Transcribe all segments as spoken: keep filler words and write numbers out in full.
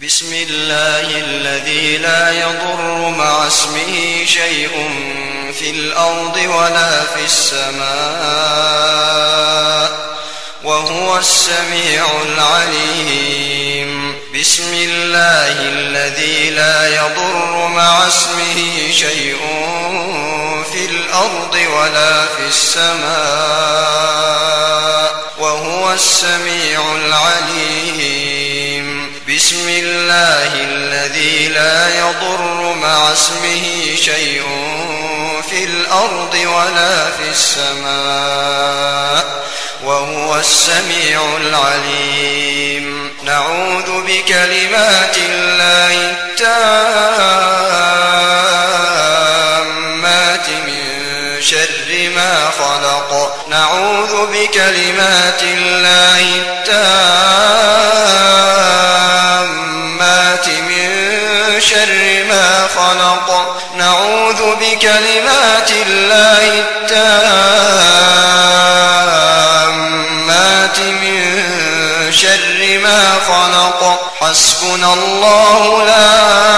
بسم الله الذي لا يضر مع اسمه شيء في الأرض ولا في السماء وهو السميع العليم. بسم الله الذي لا يضر مع اسمه شيء في الأرض ولا في السماء وهو السميع العليم. بسم الله الذي لا يضر مع اسمه شيء في الأرض ولا في السماء وهو السميع العليم. نعوذ بكلمات الله التامات من شر ما خلق. نعوذ بكلمات الله التامات من شر ما خلق. نعوذ بكلمات الله التامات من شر ما خلق. حسبنا الله لا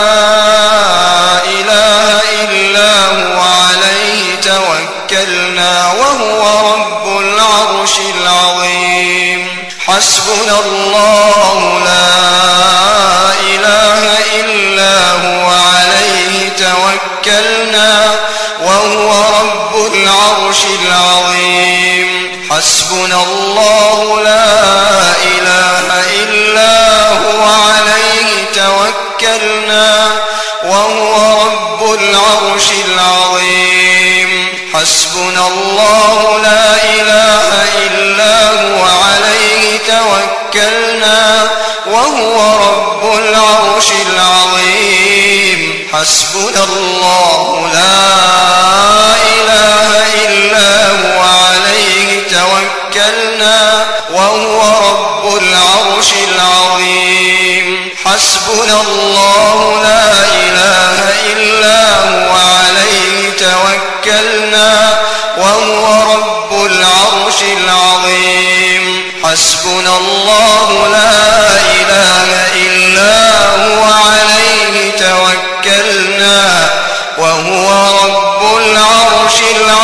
إله إلا هو عليه توكلنا وهو رب العرش العظيم. حسبنا الله لا إله إلا هو عليه توكلنا وهو رب العرش العظيم. حسبنا الله لا إله إلا هو عليه توكلنا وهو رب العرش العظيم. حسبنا الله لا إله إلا هو عليه توكلنا وهو رب العرش العظيم. حسبنا الله لا إله إلا هو عليه توكلنا وهو رب العرش العظيم. حسبنا الله لا إله إلا هو عليه توكلنا وهو رب العرش العظيم. حسبنا الله لا إله إلا هو عليه توكلنا وهو رب العرش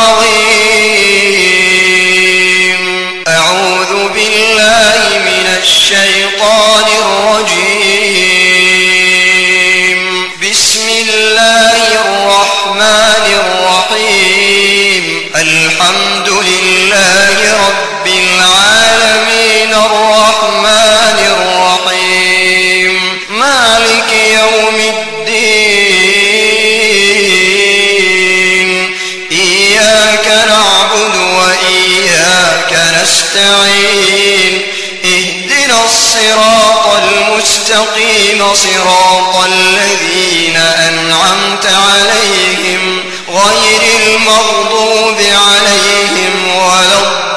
العظيم. أعوذ بالله من الشيطان الرجيم. بسم الله الرحمن الرحيم. الحمد لله رب العالمين الرحمن الرحيم مالك يوم الدين. إياك نعبد وإياك نستعين. اهدنا الصراط المستقيم صراط الذين أنعمت عليهم غير المغضوب عليهم ولا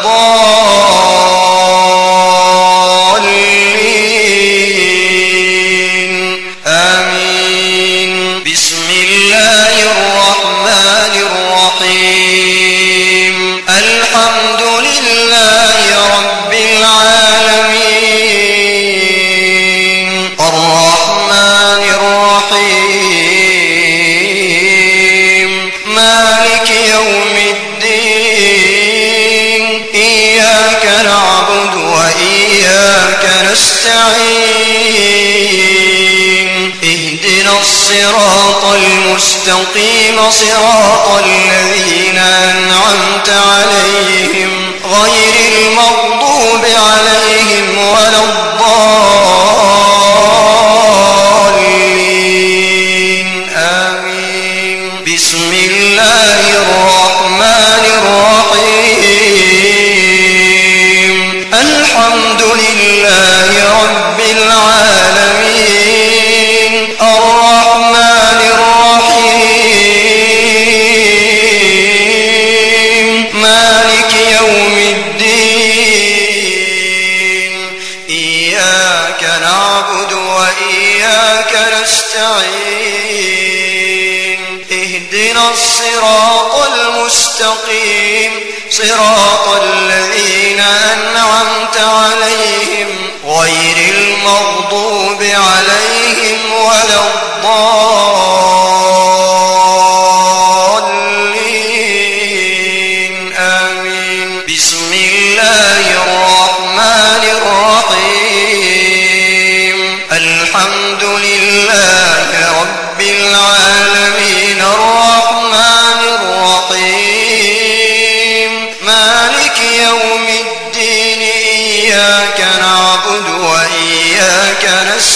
الضالين. آمين. بسم الله الرحمن الرحيم. الحمد لله رب العالمين الرحمن الرحيم مالك يوم الدين. إياك نعبد وإياك نستعين. اهدنا الصراط المستقيم صراط الذين أنعمت عليهم غير المغضوب عليهم ولا الضالين. آمين. بسم الله الرحمن الرحيم. الحمد لله رب العالمين الرحمن الرحيم مالك يوم الدين. إياك نعبد وإياك نستعين. اهدنا الصراط المستقيم صراط الذين أنعمت عليهم غير المغضوب عليهم ولا الضالين آمين. بسم الله الرحمن الرحيم. الحمد لله رب العالمين الرحمن الرحيم مالك يوم الدين إياك نعبد وإياك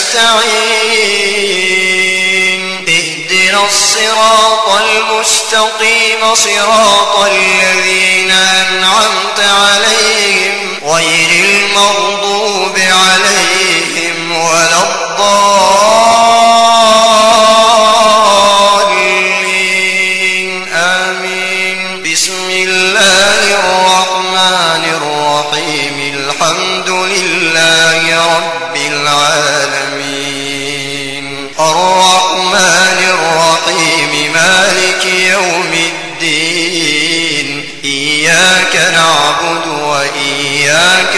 نستعين اهدنا الصراط المستقيم صراط الذين أنعمت عليهم غير المغضوب عليهم ولا الضالين آمين. بسم الله الرحمن الرحيم. الحمد لله رب العالمين الرحمن الرحيم مالك يوم الدين إياك نعبد وإياك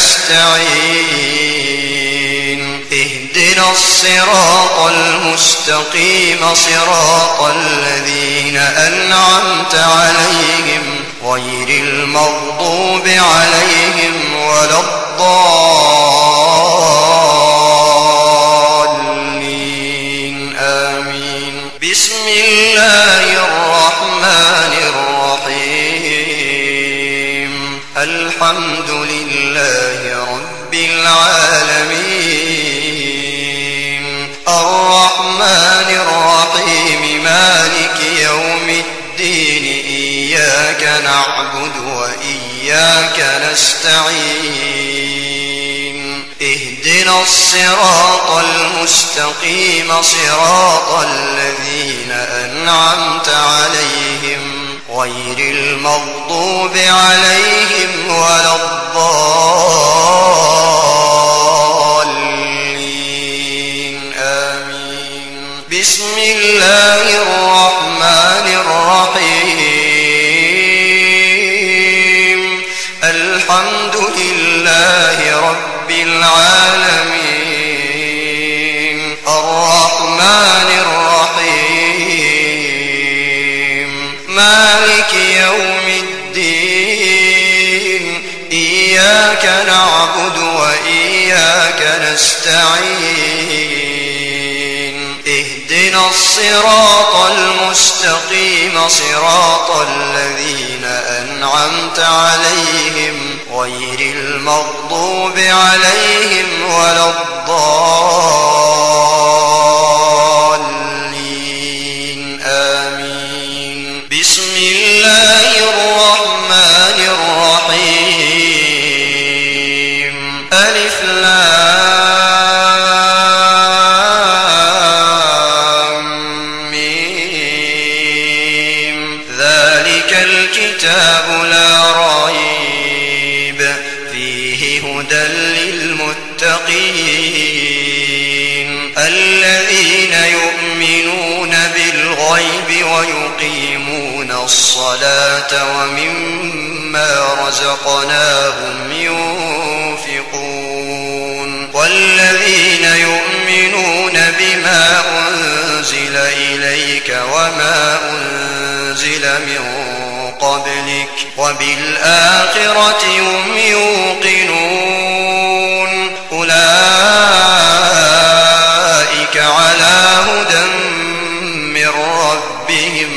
نستعين اهدنا الصراط المستقيم صراط الذين أنعمت عليهم غير المغضوب عليهم ولا الضالين آمين. بسم الله الرحمن الرحيم. الحمد لله رب العالمين الرحمن الرحيم مالك يوم الدين إياك نعبد وإياك نستعين اهدنا الصراط المستقيم صراط الذين أنعمت عليهم غير المغضوب عليهم ولا الضالين آمين. بسم الله الرحمن الرحيم. الحمد لله رب العالمين الرحمن الرحيم مالك يوم الدين إياك نعبد وإياك نستعين اهدنا الصراط المستقيم صراط الذين أنعمت عليهم غير المغضوب عليهم ولا الضالين آمين. بسم الله الرحمن الرحيم. ألف لام ميم. ذلك الكتاب لا ريب فيه هدى للمتقين الذين يؤمنون بالغيب ويقيمون الصلاة ومما رزقناهم ينفقون والذين يؤمنون بما أنزل إليك وما أنزل من قبلك وبالآخرة هم يوقنون أولئك على هدى من ربهم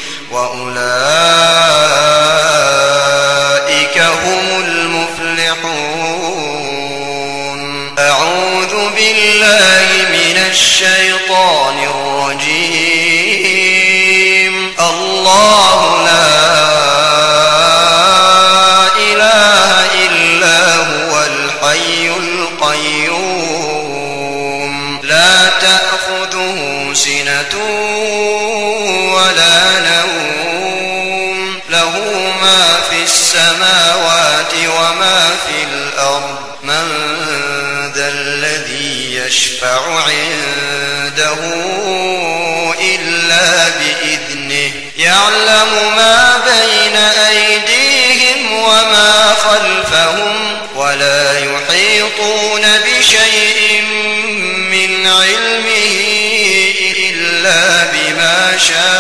وأولئك هم المفلحون. أعوذ بالله من الشيطان الرجيم. الله لا إله إلا هو الحي القيوم لا تأخذه سنة ولا نوم له ما في السماوات وما في الأرض من ذا الذي يشفع عنده إلا بإذنه يعلم ما بين أيديهم وما خلفهم ولا يحيطون بشيء إلا بما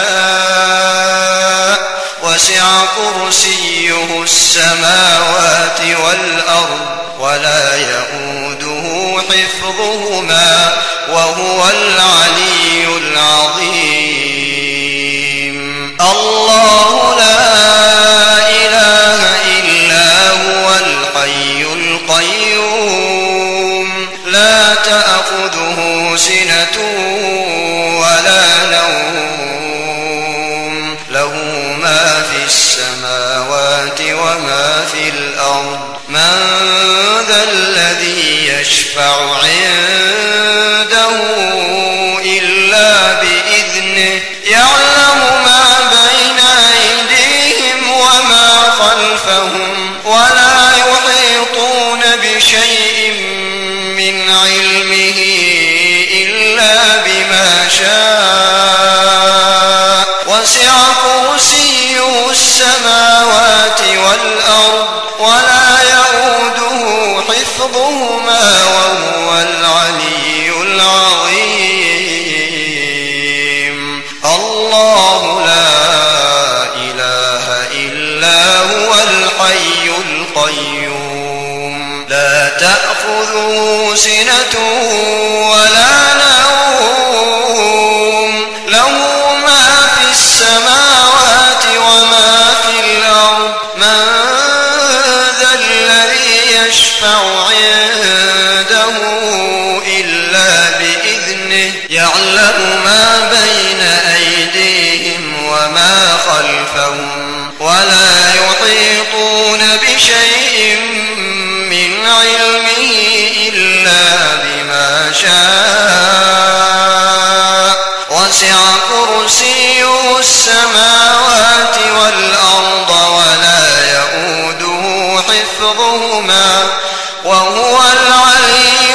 شاء وسع كرسيه السماوات والأرض ولا يئوده حفظهما وهو العلي العظيم. الله لا إله إلا هو الحي القيوم لا تأخذه سنة ولا نوم له ما في السماوات وما في الأرض من ذا الذي يشفع عنده إلا بإذنه يعلم ما بين أيديهم وما خلفهم ولا يحيطون بشيء من علمه إلا بما شاء وسع كرسيه السماوات والأرض ولا يئوده حفظهما وهو العلي العظيم. الله لا إله إلا هو الحي القيوم لا تأخذه سنة ولا نوم له ما في السماوات وما في الأرض من ذا الذي يشفع عنده إلا بإذنه يعلم ما بين أيديهم وما خلفهم ولا يحيطون بشيء من علمه إلا بما شاء وسع كرسيه السماوات والأرض ولا يئوده حفظهما وهو العلي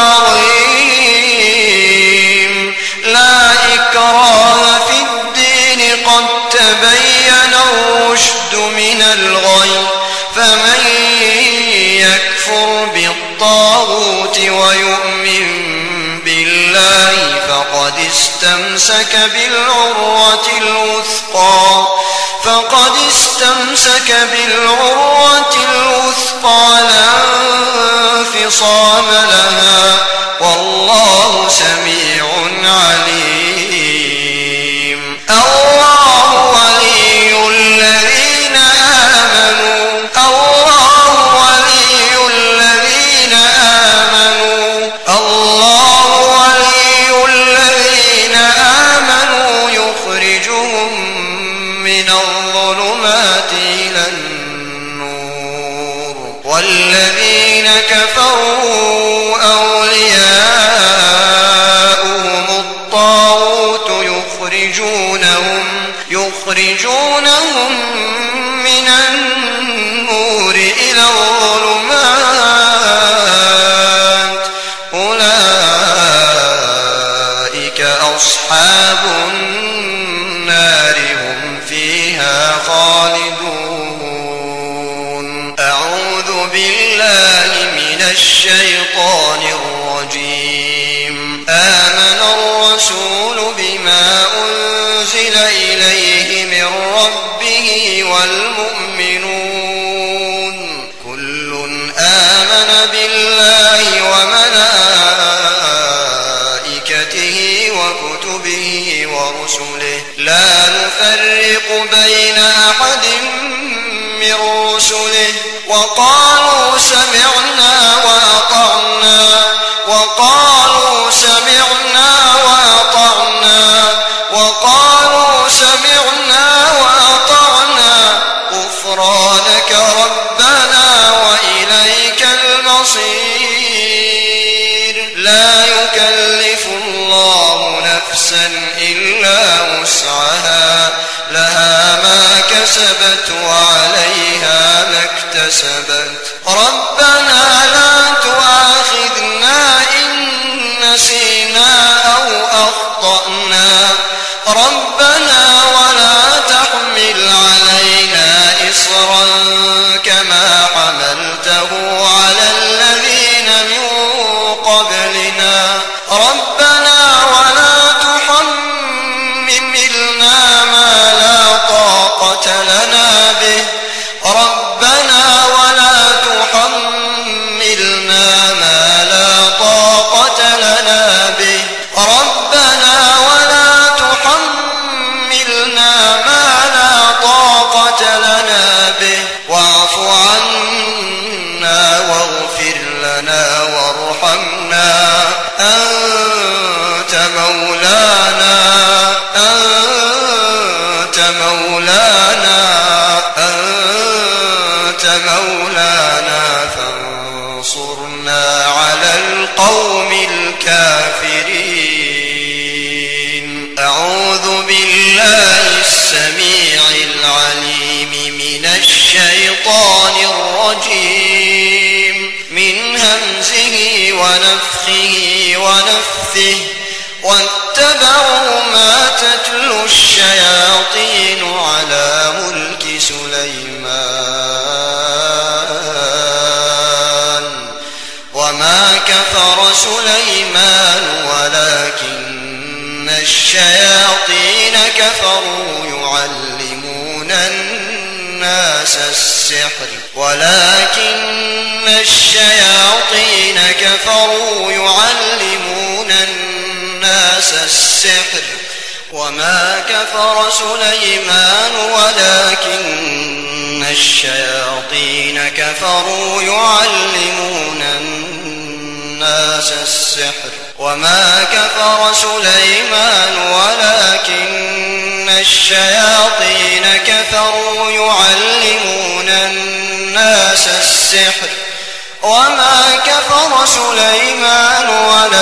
العظيم. لا إكراه في الدين قد تبين الرشد من الغي فمن يكفر بالطاغوت ويؤمن بالله فقد استمسك بالعروة الوثقى فقد استمسك بالعروة الوثقى لا انفصام لها والله سميع عليم. الله ولي الذين آمنوا الله ولي الذين آمنوا الله ولي الذين آمنوا يخرجهم من الظلمات إلى النور والذين كفروا أولياؤهم الطاغوت يخرجونهم يخرجونهم من النور إلى الظلمات أولئك أصحاب النار هم فيها خالدون. أعوذ بالله من الشيطان الرجيم. آمن الرسول بما أنزل إليه من ربه والمؤمنون كل آمن بالله وملائكته وكتبه ورسله لا نفرق بين أحد من رسله وقالوا سمعنا وأطعنا وقالوا سمعنا وأطعنا وقالوا سمعنا وأطعنا غفرانك ربنا وإليك المصير. لا يكلف الله نفسا إلا وسعها لها ما كسبت وعليها ما اكتسبت ربنا لا تؤاخذنا إن نسينا أو أخطأنا ربنا ولا تحمل علينا إصرا كما حملته على الذين من قبلنا ربنا ولا تحملنا أنت مولانا أنت مولانا أنت مولانا فانصرنا على القوم الكافرين. أعوذ بالله السميع العليم من الشيطان الرجيم من همزه ونفخه ونفثه واتبعوا ما تتلو الشياطين على ملك سليمان وما كفر سليمان ولكن الشياطين كفروا يعلمون الناس السحر ولكن الشياطين كفروا يعلمون الناس السحر وما كفر سليمان ولكن الشياطين كفروا يعلمون الناس السحر وما كفر سليمان ولكن الشياطين كفروا يعلمون الناس السحر وما كفر سليمان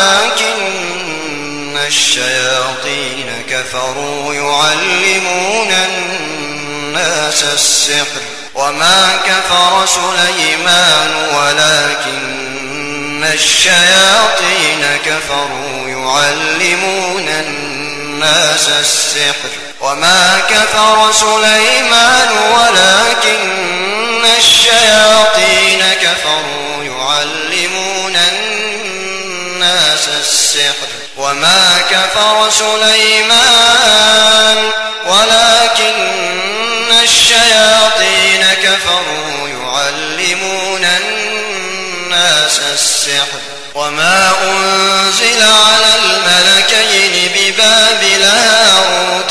ولكن الشياطين كفروا يعلمون الناس السحر وما كفر سليمان ولكن الشياطين كفروا يعلمون الناس السحر وما كفر سليمان ولكن الشياطين كفروا يعلمون الناس السحر وما كفر سليمان ولكن الشياطين كفروا يعلمون الناس السحر وما أنزل على الملكين ببابل هاروت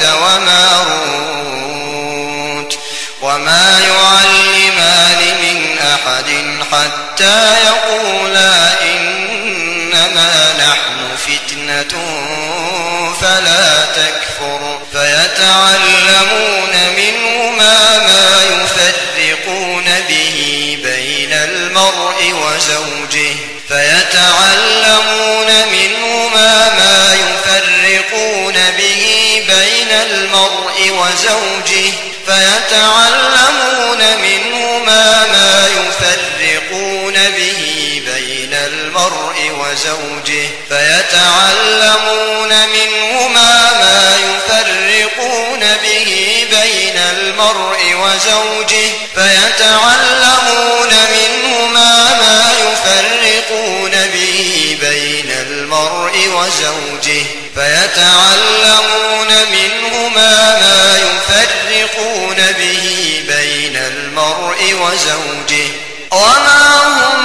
وماروت وما يعلمان من أحد حتى يقولا إنما نحن فتنة فلا تكفر فيتعلمون منهما ما يفرقون به بين المرء وزوجه فيتعلمون منهما ما يفرقون به بين المرء وزوجه فيتعلمون منهما ما يفرقون به بين المرء وزوجه فيتعلمون منهما ما يفرقون به بين المرء وزوجه فيتعلمون منهما ما يفرقون به بين المرء وزوجه فيتعلمون منهما ما يفرقون به بين المرء وزوجه وما هم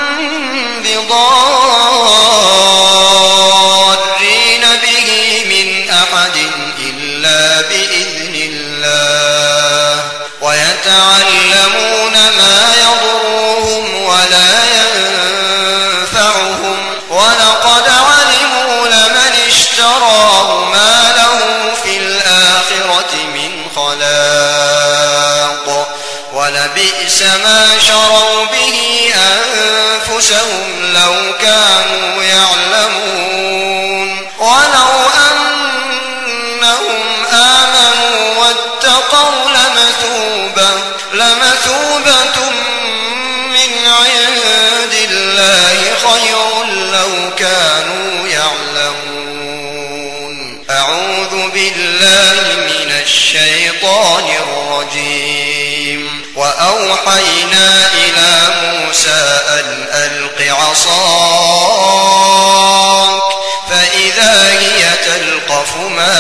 بضارين به من أحد إلا بإذن الله ويتعلمون ما يضرهم ولا ينفعهم ولقد علموا لمن اشتراه ما له في الآخرة من خلاق ولبئس ما شروا به أنفسهم لو كانوا يعلمون ولو أنهم آمنوا واتقوا لمثوبة لمثوبة من عند الله خير لو كانوا يعلمون. أعوذ بالله من الشيطان الرجيم. وأوحينا إلى موسى أن ألق عصاك فإذا هي تلقف ما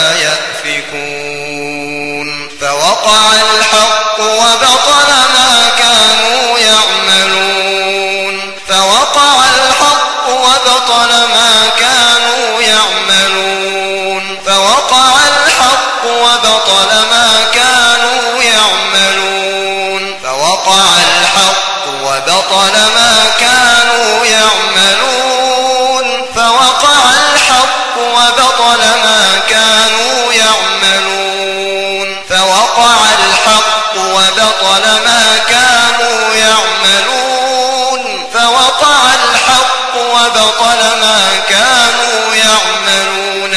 يأفكون فوقع الحق وبطل ما كانوا يعملون فوقع الحق وبطل ما كانوا يعملون فوقع الحق وبطل ما كانوا يعملون فوقع الحق وبطل ما كانوا يعملون فوقع الحق وبطل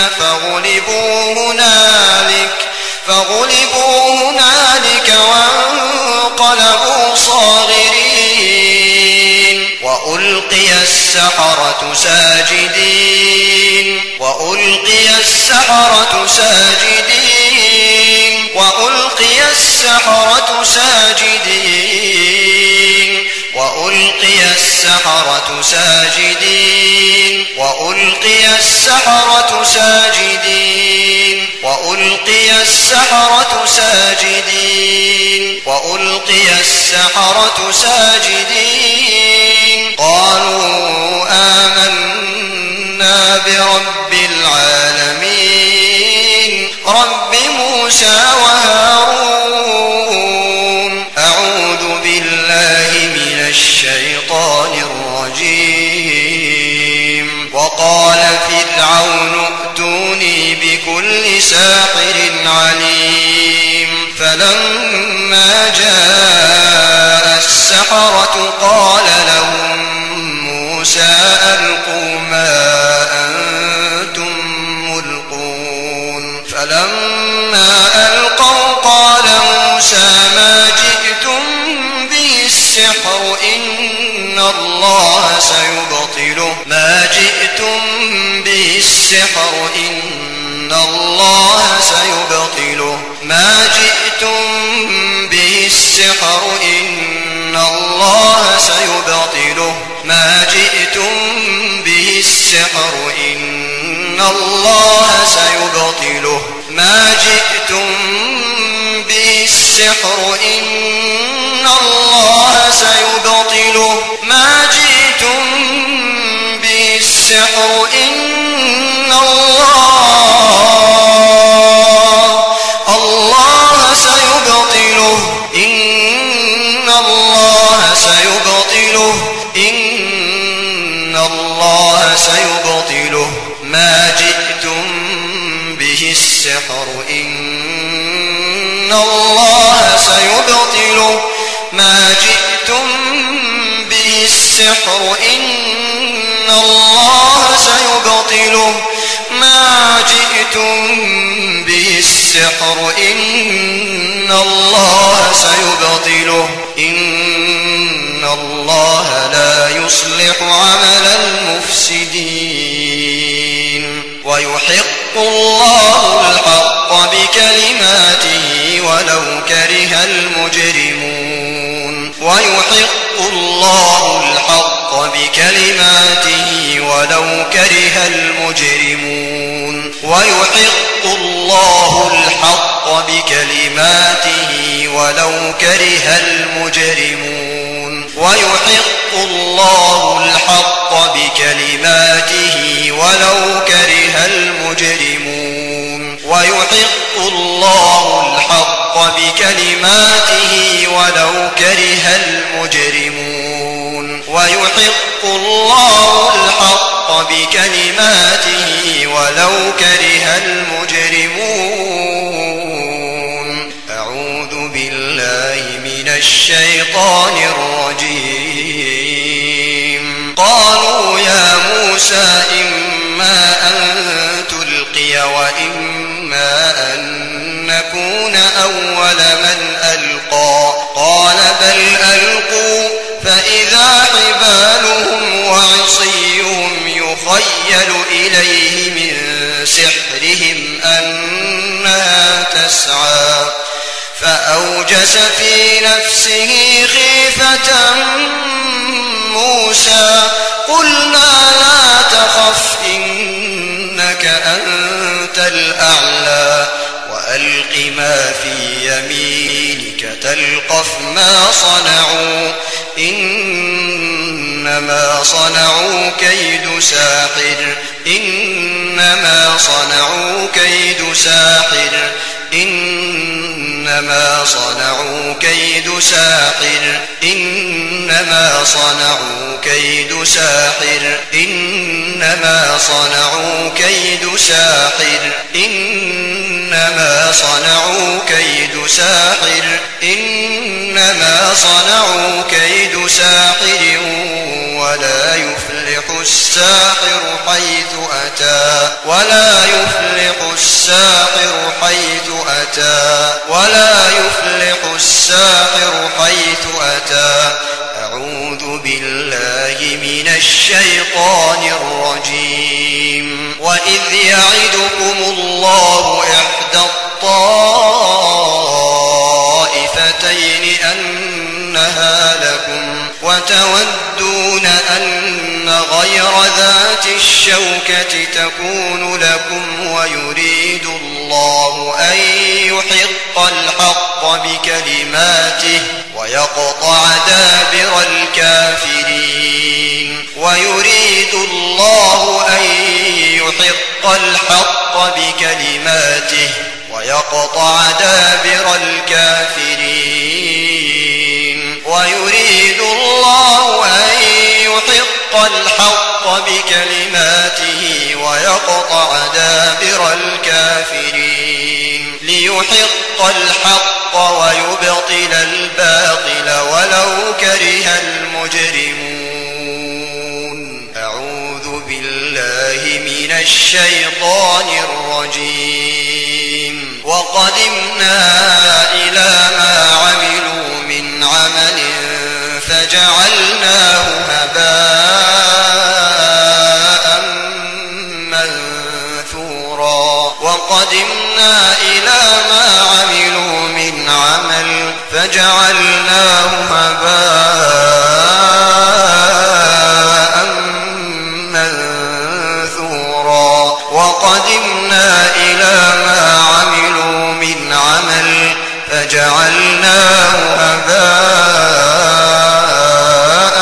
فغلبوا هنالك فغلبوا هنالك وانقلبوا صاغرين وألقي السحرة ساجدين وألقي السحرة ساجدين وألقي السحرة ساجدين وألقي السحرة ساجدين وألقي السحرة ساجدين وألقي السحرة ساجدين وألقي السحرة ساجدين قالوا آمنا برب العالمين رب موسى وهارون أعوذ بالله من الشيطان الرجيم وقال فرعون ائتوني بكل ساحر عليم فلما جاء السحرة قال لهم موسى ألقوا ما أنتم ملقون فلما ألقوا قال موسى ما جئتم به السحر إن الله سيبطله ما جئتم به السحر إن الله سيبطله ما جئتم به السحر إن الله سيبطله ما جئتم به السحر إن الله سيبطله ما جئتم به السحر إن الله سيبطله ما جئتم به السحر إن الله الله سيبطله إن الله سيبطله إن الله سيبطله ما جئتم به السحر إن الله سيبطله ما جئتم به السحر إن الله سيبطله ما جئتم به السحر إن الله سيبطله إن الله لا يصلح عمل المفسدين ويحق الله الحق بكلماته ولو كره المجرمون ويحق الله الحق بكلماته ولو كره المجرمون ويحق الله الحق بكلماته ولو كره المجرمون ويحق الله الحق بكلماته ولو كره المجرمون ويحق الله الحق بكلماته ولو كره المجرمون ويحق الله الحق بكلماته ولو كره المجرمون أعوذ بالله من الشيطان الرجيم قالوا يا موسى إما أن تلقي وإما أن نكون أول من ألقى قال بل ألقوا فإذا حبالهم وعصيهم يخيل إليه من سحرهم أنها تسعى فأوجس في نفسه خيفة موسى قلنا لا تخف إنك أنت الأعلى وألق ما في يمينك تلقف ما صنعوا إنما صنعوا كيد ساحر إنما صنعوا كيد ساحر إنما صنعوا كيد ساحر إنما صنعوا كيد ساحر إنما صنعوا كيد ساحر إنما صنعوا كيد ساحر إنما صنعوا كيد ساحر ولا يفلح الساحر حيث أتى ولا يفلح الساحر حيث أتى ولا يفلح الساحر حيث أتى أعوذ بالله من الشيطان الرجيم وإذ يعدكم الله إحدى الطائفتين أنها لكم وتودون أن غير ذات الشوكة تكون لكم ويريد الله أن يحق الحق بكلماته ويقطع دابر الكافرين ويريد الله أن يحق الحق بكلماته ويقطع دابر الكافرين ويريد الله أن يحق الحق بكلماته ويقطع دابر الكافرين ليحق الحق ويبطل الباطل ولو كره المجرمون أعوذ بالله من الشيطان الرجيم وقدمنا إلى ما عملوا من عمل فجعلناه هباء منثورا وقدمنا إلى ما عملوا من عمل فجعلناه هباء منثورا وقدمنا إلى ما عملوا من عمل فجعلناه هباء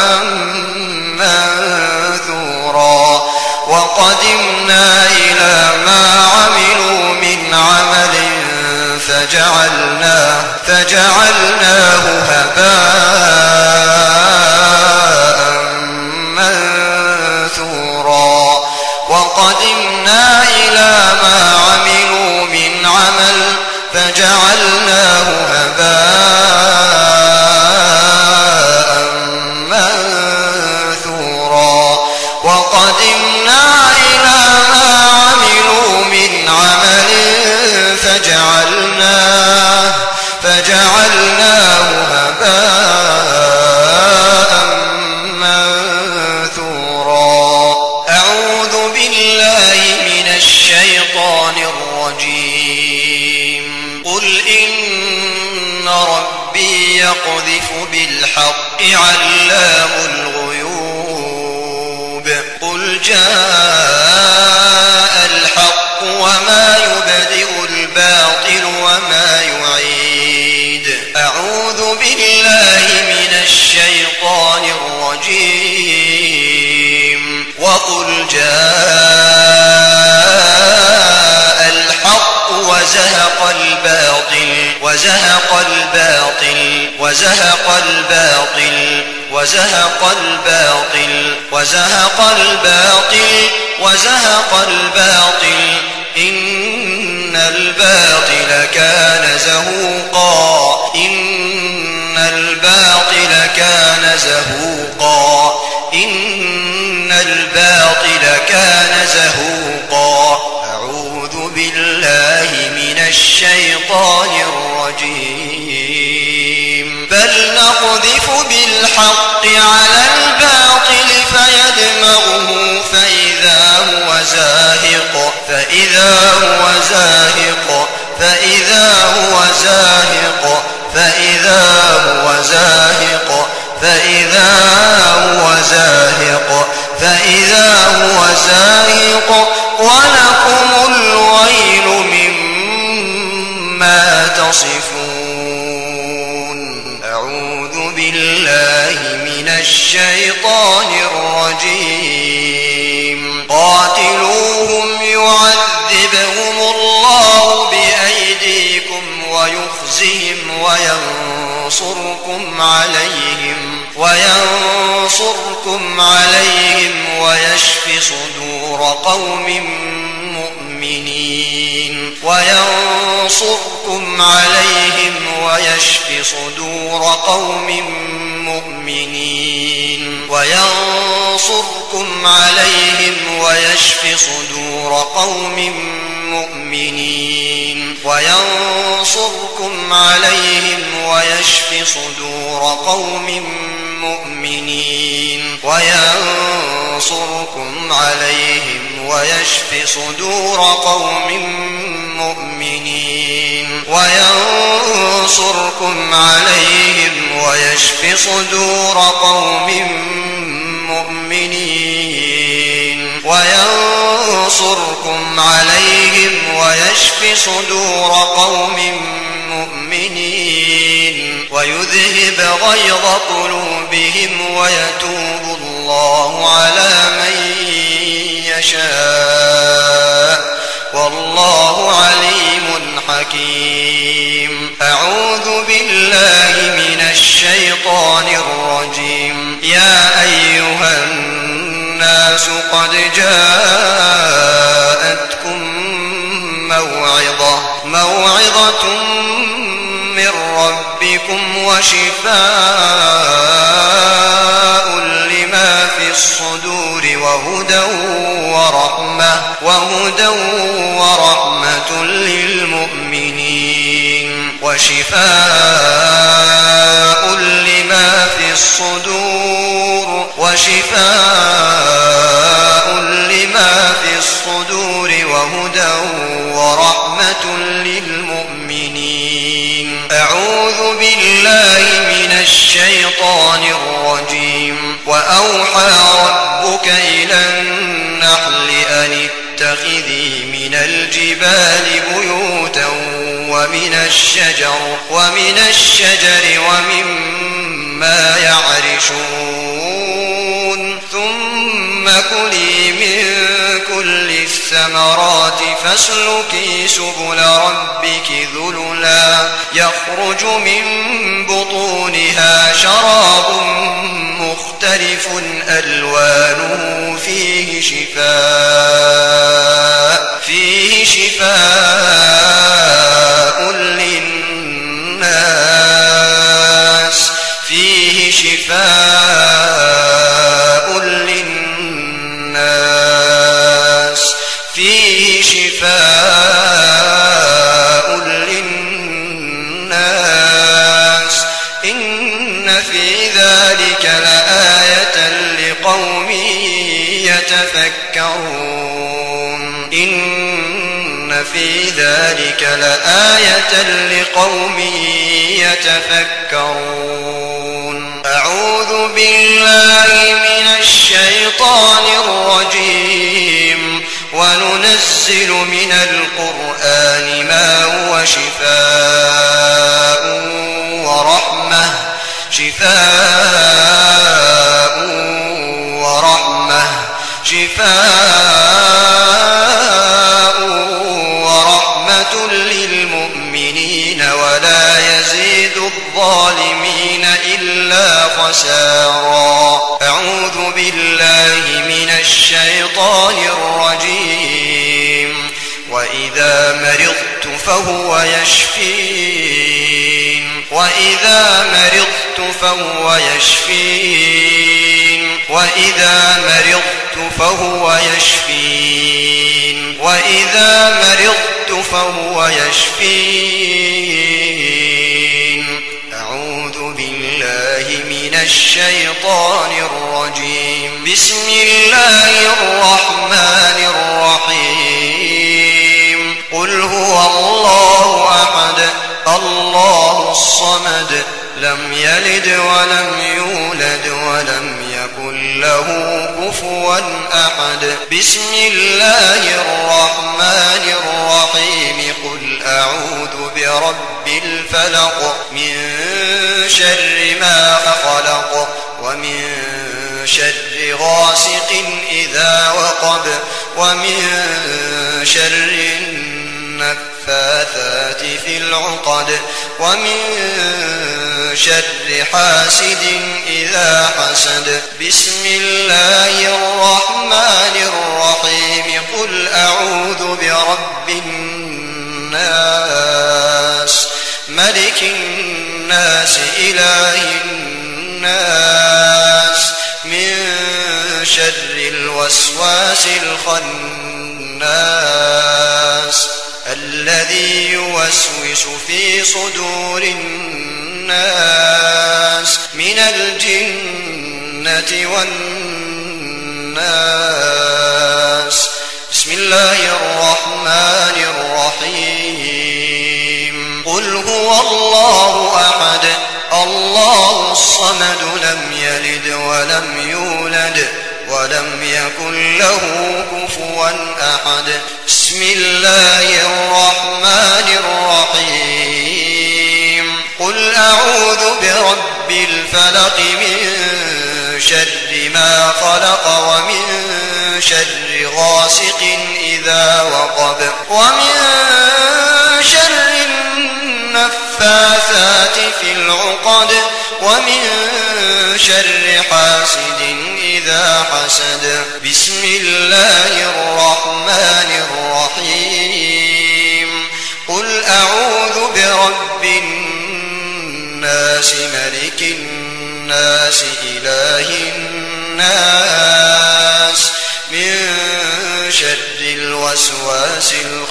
منثورا وقدمنا إلى ما عملوا من عمل فجعلناه فجعلناه هباء منثورا وقدمنا إلى ما عملوا من عمل فجعلناه هباء منثورا وقدمنا إلى ما عملوا من عمل فجعلناه فجعلناه هباء منثورا أعوذ بالله من الشيطان الرجيم قل إن ربي يقذف بالحق علام الغيوب قل جاء الحق وما يبدئ الباطل وما يعيد أعوذ بالله من الشيطان الرجيم وقل جاء الحق وزهق الباطل وزهق الباطل وزهق الباطل وزهق الباطل وزهق الباطل وزهق الباطل إن الباطل كان زهوقا إن الباطل كان زهوقا إن الباطل كان زهوقا أعوذ بالله من الشيطان الرجيم بل نقذف بالحق على الباطل فيدمغه فإذا هو زاهق فإذا هو زاهق فإذا هو زاهق فإذا هو زاهق فإذا هو زاهق فإذا هو زاهق ولكم الويل مما تصفون أعوذ بالله من الشيطان الرجيم قاتلوهم يعذبهم الله بأيديكم ويخزهم وينصركم عليهم وينصركم عليهم ويشف صدور قوم مؤمنين للمؤمنين وينصركم عليهم ويشف صدور قوم مؤمنين وينصركم عليهم ويشف صدور قوم مؤمنين وينصركم عليهم ويشف صدور قوم مؤمنين وينصركم عليهم ويشف صدور قوم مؤمنين وينصركم عليهم ويشف صدور قوم مؤمنين وينصركم عليهم ويشف صدور قوم مؤمنين ويذهب غيظ قلوبهم ويتوب الله على من يشاء والله عليم حكيم. أعوذ بالله من الشيطان الرجيم. يا أيها الناس قد جاءتكم موعظة موعظة من ربكم وشفاء لما في الصدور وهدى ورحمة وهدى ورحمة للمؤمنين وشفاء لما في الصدور وشفاء لما في الصدور وهدى ورحمة للمؤمنين. أعوذ بالله من الشيطان الرجيم. وأوحى ربك إلى النحل أن اتخذي من الجبال بيوتا ومن الشجر ومن الشجر ومما يعرشون ثم كلي من كل الثمرات فاسلكي سبل ربك ذللا يخرج من بطونها شراب مختلف ألوانه فيه شفاء فيه شفاء للناس فيه شفاء للناس فيه شفاء للناس إن في ذلك لآية لقوم يتفكرون إن في ذلك لآية لقوم يتفكرون. أعوذ بالله من الشيطان الرجيم. وننزل من القرآن ما هو شفاء ورحمة شفاء ورحمة شفاء ورحمة للمؤمنين ولا يزيد الظالمين إلا خسارا. أعوذ بالله من الشيطان الرجيم. وإذا مرضت فهو يشفين وإذا مرضت فهو يشفين وإذا مرضت فهو يشفين وإذا مرضت فهو يشفين. أعوذ بالله من الشيطان الرجيم. بسم الله الرحمن الرحيم. قل هو الله أحد الله الصمد لم يلد ولم يولد ولم يكن له كفوا أحد. بسم الله الرحمن الرحيم. قل أعوذ برب الفلق من شر ما خلق ومن شر غاسق إذا وقب ومن شر النفاثات النفاثات في العقد ومن شر حاسد إذا حسد. بسم الله الرحمن الرحيم. قل أعوذ برب الناس ملك الناس إله الناس من شر الوسواس الخناس الذي يوسوس في صدور الناس من الجنة والناس. بسم الله الرحمن الرحيم. قل هو الله أحد الله الصمد لم يلد ولم يولد ولم يكن له كفوا أحد. بسم الله الرحمن الرحيم. قل أعوذ برب الفلق من شر ما خلق ومن شر غاسق إذا وقب ومن شر النفاثات في العقد ومن شر حاسد إذا حسد. بسم الله الرحمن الرحيم. قل أعوذ برب الناس ملك الناس إله الناس من شر الوسواس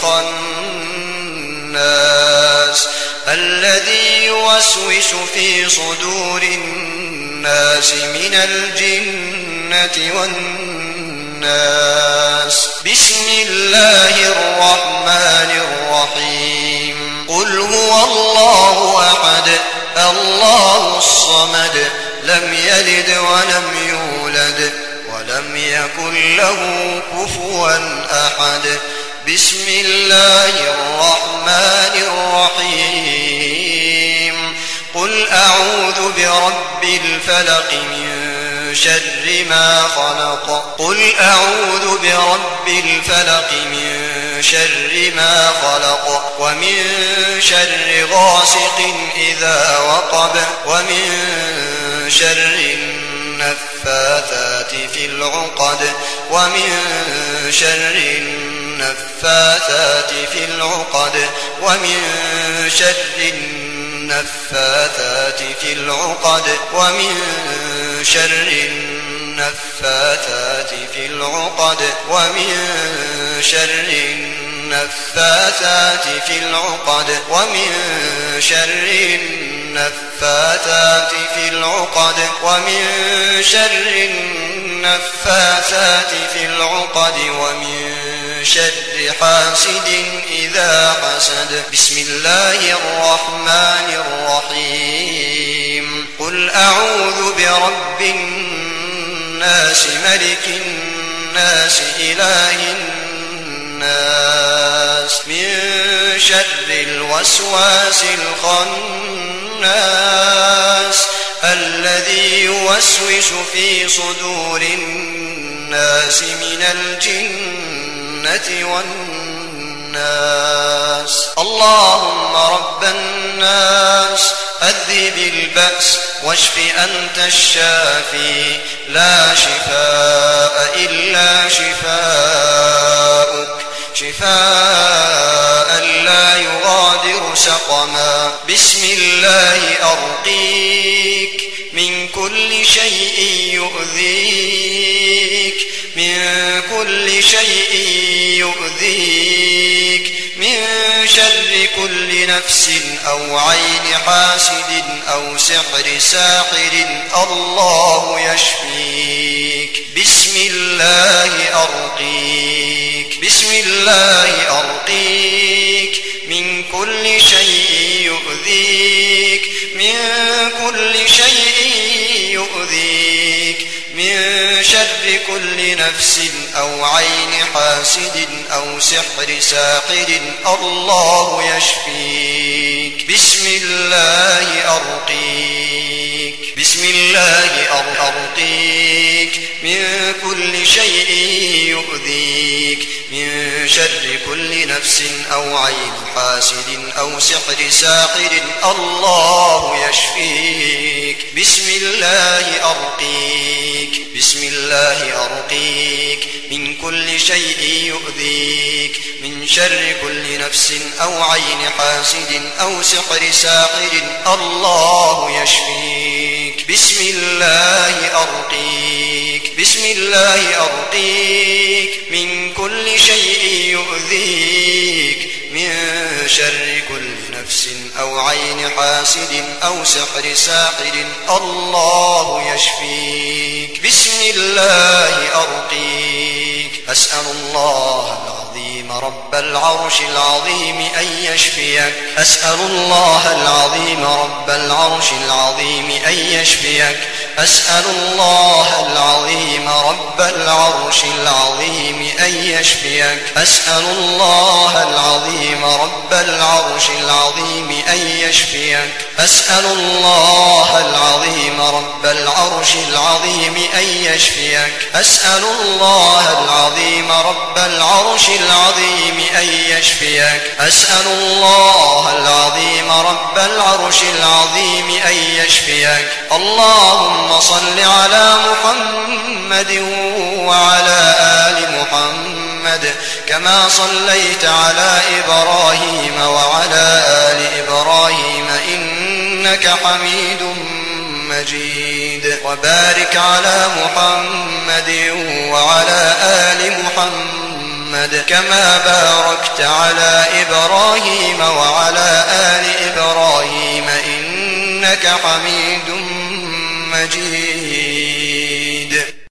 الخناس الذي يوسوس في صدور الناس من الجنة والناس. بسم الله الرحمن الرحيم. قل هو الله أحد الله الصمد لم يلد ولم يولد ولم يكن له كفوا أحد. بسم الله الرحمن الرحيم. قل أعوذ برب الفلق من شر ما خلق قل أعوذ برب الفلق من شر ما خلق ومن شر غاسق إذا وقب ومن شر النفاثات في العقد ومن شر النفاثات في العقد ومن شر النفاثات في العقد ومن شر النفاثات في العقد ومن شر النفاثات في العقد ومن شر النفاثات في العقد ومن شر النفاثات في العقد ومن شر حاسد إذا حسد. بسم الله الرحمن الرحيم. قل أعوذ برب الناس ملك الناس إله الناس من شر الوسواس الخناس الذي يوسوس في صدور الناس من الجنة والناس. اللهم رب الناس أذهب البأس واشف أنت الشافي لا شفاء إلا شفاؤك شفاء لا يغادر سقما. بسم الله أرقيك من كل شيء يؤذيك من كل شيء يؤذيك من شر كل نفس أو عين حاسد أو سحر ساحر الله يشفيك. بسم الله أرقيك بسم الله أرقيك من كل شيء يؤذيك من كل شيء يؤذيك من شر كل نفس أو عين حاسد أو سحر ساحر الله يشفيك. بسم الله أرقيك بسم الله أرقيك من كل شيء يؤذيك من شر كل نفس أو عين حاسد أو سحر ساحر الله يشفيك بسم الله أرقيك بسم الله أرقيك من كل شيء يؤذيك من شر كل نفس أو عين حاسد أو سحر ساحر الله يشفيك بسم الله أرقيك بسم الله أرقيك من كل شيء يؤذيك من شر كل نفس أو عين حاسد أو سحر ساحر الله يشفيك بسم الله أرقيك أسأل الله العظيم رب العرش العظيم أن يشفيك أسأل الله العظيم رب العرش العظيم أن يشفيك أسأل الله العظيم رب العرش العظيم أن يشفيك أسأل الله العظيم رب العرش العظيم أن يشفيك أسأل الله العظيم رب العرش العظيم أن يشفيك أسأل الله العظيم رب العرش العظيم أن يشفيك أسأل الله العظيم رب العرش العظيم أن يشفيك اللهم صل على محمد وعلى آل محمد كما صليت على إبراهيم وعلى آل إبراهيم إنك حميد مجيد وبارك على محمد وعلى آل محمد كما باركت على إبراهيم وعلى آل إبراهيم إنك حميد مجيد.